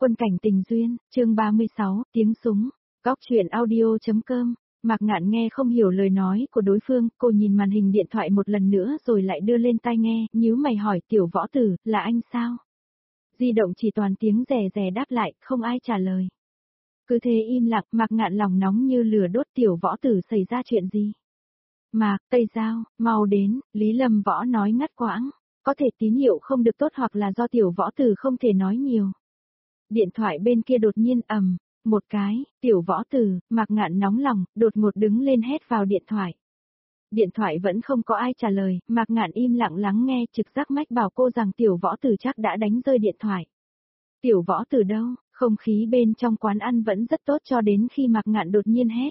Quân cảnh tình duyên, chương 36, tiếng súng, góc truyện audio.com. Mạc Ngạn nghe không hiểu lời nói của đối phương, cô nhìn màn hình điện thoại một lần nữa rồi lại đưa lên tai nghe, nhíu mày hỏi Tiểu Võ Tử, là anh sao? Di động chỉ toàn tiếng rè rè đáp lại, không ai trả lời. Cứ thế im lặng, Mạc Ngạn lòng nóng như lửa đốt. Tiểu Võ Tử xảy ra chuyện gì? Mạc, Tây Giao, mau đến, Lý Lâm Võ nói ngắt quãng, có thể tín hiệu không được tốt hoặc là do Tiểu Võ Tử không thể nói nhiều. Điện thoại bên kia đột nhiên ầm, một cái, Tiểu Võ Tử, Mạc Ngạn nóng lòng, đột ngột đứng lên hét vào điện thoại. Điện thoại vẫn không có ai trả lời, Mạc Ngạn im lặng lắng nghe, trực giác mách bảo cô rằng Tiểu Võ Tử chắc đã đánh rơi điện thoại. Tiểu Võ Tử đâu? Không khí bên trong quán ăn vẫn rất tốt cho đến khi Mạc Ngạn đột nhiên hét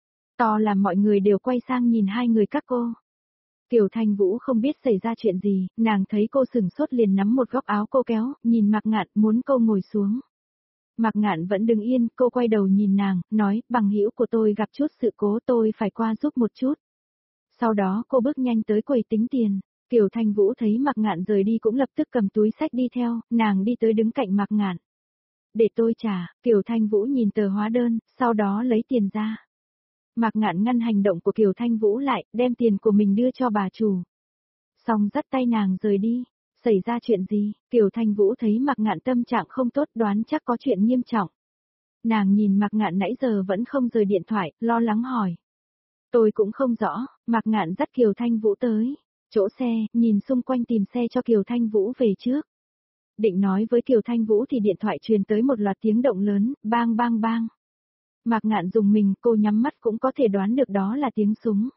to làm mọi người đều quay sang nhìn hai người các cô. Kiều Thanh Vũ không biết xảy ra chuyện gì, nàng thấy cô sừng sốt liền nắm một góc áo cô kéo, nhìn Mạc Ngạn muốn cô ngồi xuống. Mạc Ngạn vẫn đứng yên, cô quay đầu nhìn nàng, nói, bằng hữu của tôi gặp chút sự cố tôi phải qua giúp một chút. Sau đó cô bước nhanh tới quầy tính tiền, Kiều Thanh Vũ thấy Mạc Ngạn rời đi cũng lập tức cầm túi xách đi theo, nàng đi tới đứng cạnh Mạc Ngạn. Để tôi trả, Kiều Thanh Vũ nhìn tờ hóa đơn, sau đó lấy tiền ra. Mạc Ngạn ngăn hành động của Kiều Thanh Vũ lại, đem tiền của mình đưa cho bà chủ. Xong dắt tay nàng rời đi. Xảy ra chuyện gì? Kiều Thanh Vũ thấy Mạc Ngạn tâm trạng không tốt, đoán chắc có chuyện nghiêm trọng. Nàng nhìn Mạc Ngạn nãy giờ vẫn không rời điện thoại, lo lắng hỏi. Tôi cũng không rõ, Mạc Ngạn dắt Kiều Thanh Vũ tới chỗ xe, nhìn xung quanh tìm xe cho Kiều Thanh Vũ về trước. Định nói với Kiều Thanh Vũ thì điện thoại truyền tới một loạt tiếng động lớn, bang bang bang. Mạc Ngạn dùng mình, cô nhắm mắt cũng có thể đoán được đó là tiếng súng.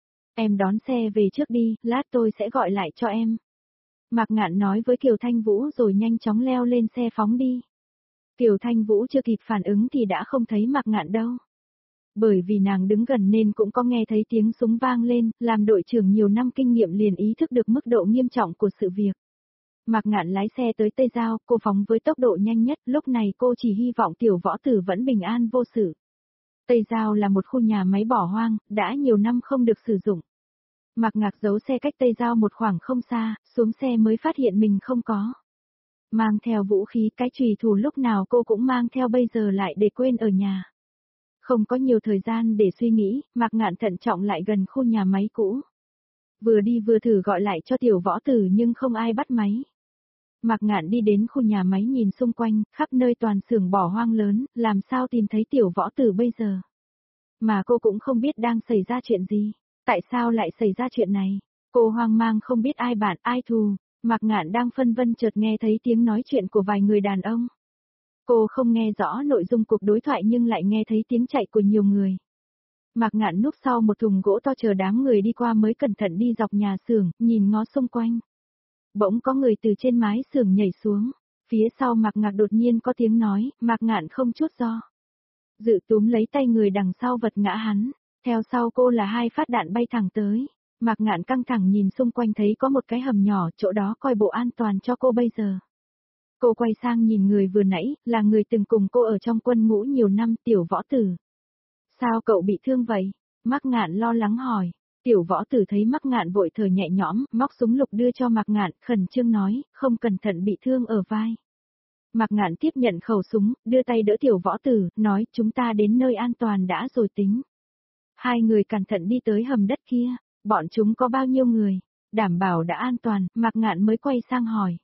Em đón xe về trước đi, lát tôi sẽ gọi lại cho em. Mạc Ngạn nói với Kiều Thanh Vũ rồi nhanh chóng leo lên xe phóng đi. Kiều Thanh Vũ chưa kịp phản ứng thì đã không thấy Mạc Ngạn đâu. Bởi vì nàng đứng gần nên cũng có nghe thấy tiếng súng vang lên, làm đội trưởng nhiều năm kinh nghiệm liền ý thức được mức độ nghiêm trọng của sự việc. Mạc Ngạn lái xe tới Tây Giao, cô phóng với tốc độ nhanh nhất, lúc này cô chỉ hy vọng Tiểu Võ Tử vẫn bình an vô sự. Tây Giao là một khu nhà máy bỏ hoang, đã nhiều năm không được sử dụng. Mạc Ngạc giấu xe cách Tây Giao một khoảng không xa, xuống xe mới phát hiện mình không có. Mang theo vũ khí, cái chùy thủ lúc nào cô cũng mang theo bây giờ lại để quên ở nhà. Không có nhiều thời gian để suy nghĩ, Mạc Ngạn thận trọng lại gần khu nhà máy cũ. Vừa đi vừa thử gọi lại cho Tiểu Võ Tử nhưng không ai bắt máy. Mạc Ngạn đi đến khu nhà máy nhìn xung quanh, khắp nơi toàn xưởng bỏ hoang lớn, làm sao tìm thấy Tiểu Võ Tử bây giờ. Mà cô cũng không biết đang xảy ra chuyện gì. Tại sao lại xảy ra chuyện này? Cô hoang mang không biết ai bạn ai thù. Mạc Ngạn đang phân vân chợt nghe thấy tiếng nói chuyện của vài người đàn ông. Cô không nghe rõ nội dung cuộc đối thoại nhưng lại nghe thấy tiếng chạy của nhiều người. Mạc Ngạn núp sau một thùng gỗ to chờ đám người đi qua mới cẩn thận đi dọc nhà xưởng, nhìn ngó xung quanh. Bỗng có người từ trên mái xưởng nhảy xuống. Phía sau Mạc Ngạn đột nhiên có tiếng nói, Mạc Ngạn không chút do dự túm lấy tay người đằng sau vật ngã hắn. Theo sau cô là hai phát đạn bay thẳng tới. Mạc Ngạn căng thẳng nhìn xung quanh thấy có một cái hầm nhỏ, chỗ đó coi bộ an toàn cho cô bây giờ. Cô quay sang nhìn người vừa nãy, là người từng cùng cô ở trong quân ngũ nhiều năm, Tiểu Võ Tử. Sao cậu bị thương vậy? Mạc Ngạn lo lắng hỏi. Tiểu Võ Tử thấy Mạc Ngạn vội thở nhẹ nhõm, móc súng lục đưa cho Mạc Ngạn, khẩn trương nói, không cẩn thận bị thương ở vai. Mạc Ngạn tiếp nhận khẩu súng, đưa tay đỡ Tiểu Võ Tử, nói chúng ta đến nơi an toàn đã rồi tính. Hai người cẩn thận đi tới hầm đất kia, bọn chúng có bao nhiêu người? Đảm bảo đã an toàn, Mạc Ngạn mới quay sang hỏi.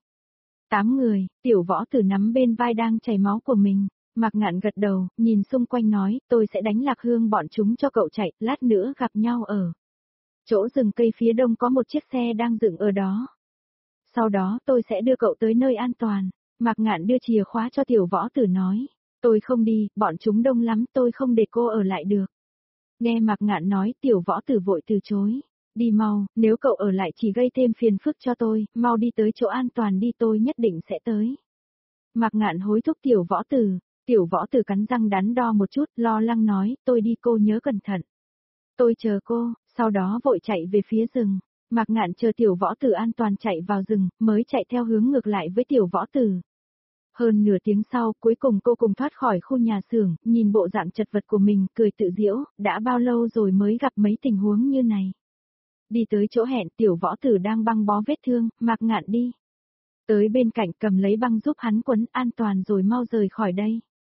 8 người, Tiểu Võ Tử nắm bên vai đang chảy máu của mình. Mạc Ngạn gật đầu, nhìn xung quanh nói, tôi sẽ đánh lạc hướng bọn chúng cho cậu chạy, lát nữa gặp nhau ở chỗ rừng cây phía đông có một chiếc xe đang dựng ở đó. Sau đó tôi sẽ đưa cậu tới nơi an toàn. Mạc Ngạn đưa chìa khóa cho Tiểu Võ Tử nói, tôi không đi, bọn chúng đông lắm tôi không để cô ở lại được. Nghe Mạc Ngạn nói, Tiểu Võ Tử vội từ chối. Đi mau, nếu cậu ở lại chỉ gây thêm phiền phức cho tôi, mau đi tới chỗ an toàn đi tôi nhất định sẽ tới. Mạc Ngạn hối thúc Tiểu Võ Tử cắn răng đắn đo một chút, lo lắng nói, tôi đi cô nhớ cẩn thận. Tôi chờ cô, sau đó vội chạy về phía rừng. Mạc Ngạn chờ Tiểu Võ Tử an toàn chạy vào rừng, mới chạy theo hướng ngược lại với Tiểu Võ Tử. Hơn nửa tiếng sau, cuối cùng cô cùng thoát khỏi khu nhà xưởng, nhìn bộ dạng chật vật của mình, cười tự giễu, đã bao lâu rồi mới gặp mấy tình huống như này. Đi tới chỗ hẹn, Tiểu Võ Tử đang băng bó vết thương, Mạc Ngạn đi. Tới bên cạnh cầm lấy băng giúp hắn quấn an toàn rồi mau rời khỏi đây.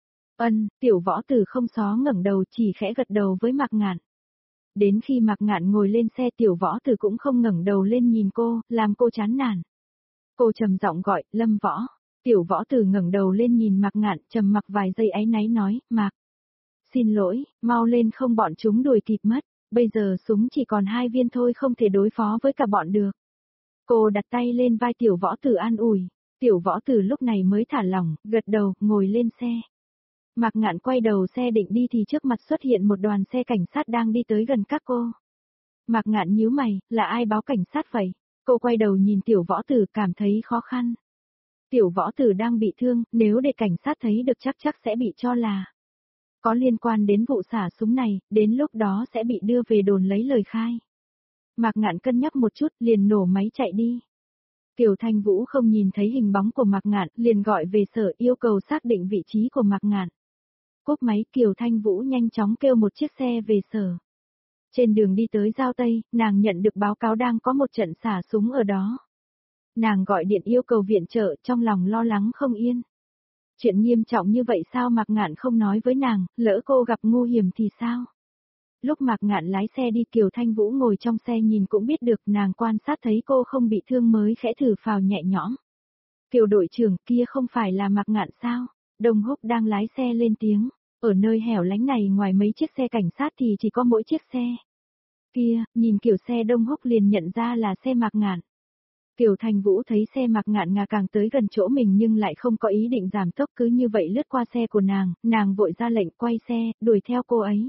Tiểu Võ Tử không xó ngẩng đầu chỉ khẽ gật đầu với Mạc Ngạn. Đến khi Mạc Ngạn ngồi lên xe Tiểu Võ Tử cũng không ngẩng đầu lên nhìn cô, làm cô chán nản. Cô trầm giọng gọi, Lâm Võ. Tiểu Võ Tử ngẩng đầu lên nhìn Mạc Ngạn, trầm mặc vài giây áy náy nói, Mạc. Xin lỗi, mau lên không bọn chúng đuổi kịp mất, bây giờ súng chỉ còn 2 viên thôi không thể đối phó với cả bọn được. Cô đặt tay lên vai Tiểu Võ Tử an ủi, Tiểu Võ Tử lúc này mới thả lỏng, gật đầu, ngồi lên xe. Mạc Ngạn quay đầu xe định đi thì trước mặt xuất hiện một đoàn xe cảnh sát đang đi tới gần các cô. Mạc Ngạn nhíu mày, là ai báo cảnh sát vậy? Cô quay đầu nhìn Tiểu Võ Tử cảm thấy khó khăn. Tiểu Võ Tử đang bị thương, nếu để cảnh sát thấy được chắc sẽ bị cho là có liên quan đến vụ xả súng này, đến lúc đó sẽ bị đưa về đồn lấy lời khai. Mạc Ngạn cân nhắc một chút, liền nổ máy chạy đi. Kiều Thanh Vũ không nhìn thấy hình bóng của Mạc Ngạn, liền gọi về sở yêu cầu xác định vị trí của Mạc Ngạn. Cúp máy Kiều Thanh Vũ nhanh chóng kêu một chiếc xe về sở. Trên đường đi tới Giao Tây, nàng nhận được báo cáo đang có một trận xả súng ở đó. Nàng gọi điện yêu cầu viện trợ, trong lòng lo lắng không yên. Chuyện nghiêm trọng như vậy sao Mạc Ngạn không nói với nàng, lỡ cô gặp nguy hiểm thì sao? Lúc Mạc Ngạn lái xe đi Kiều Thanh Vũ ngồi trong xe nhìn cũng biết được nàng quan sát thấy cô không bị thương mới khẽ thở phào nhẹ nhõm. Kiều đội trưởng kia không phải là Mạc Ngạn sao? Đông Húc đang lái xe lên tiếng, ở nơi hẻo lánh này ngoài mấy chiếc xe cảnh sát thì chỉ có mỗi chiếc xe. Kia, nhìn kiểu xe Đông Húc liền nhận ra là xe Mạc Ngạn. Kiều Thanh Vũ thấy xe Mạc Ngạn ngà càng tới gần chỗ mình nhưng lại không có ý định giảm tốc cứ như vậy lướt qua xe của nàng vội ra lệnh quay xe, đuổi theo cô ấy.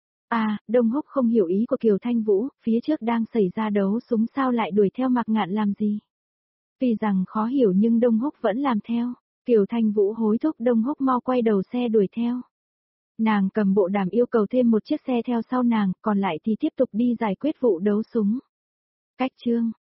Đông Húc không hiểu ý của Kiều Thanh Vũ, phía trước đang xảy ra đấu súng sao lại đuổi theo Mạc Ngạn làm gì? Tuy rằng khó hiểu nhưng Đông Húc vẫn làm theo, Kiều Thanh Vũ hối thúc Đông Húc mau quay đầu xe đuổi theo. Nàng cầm bộ đàm yêu cầu thêm một chiếc xe theo sau nàng, còn lại thì tiếp tục đi giải quyết vụ đấu súng. Cách chương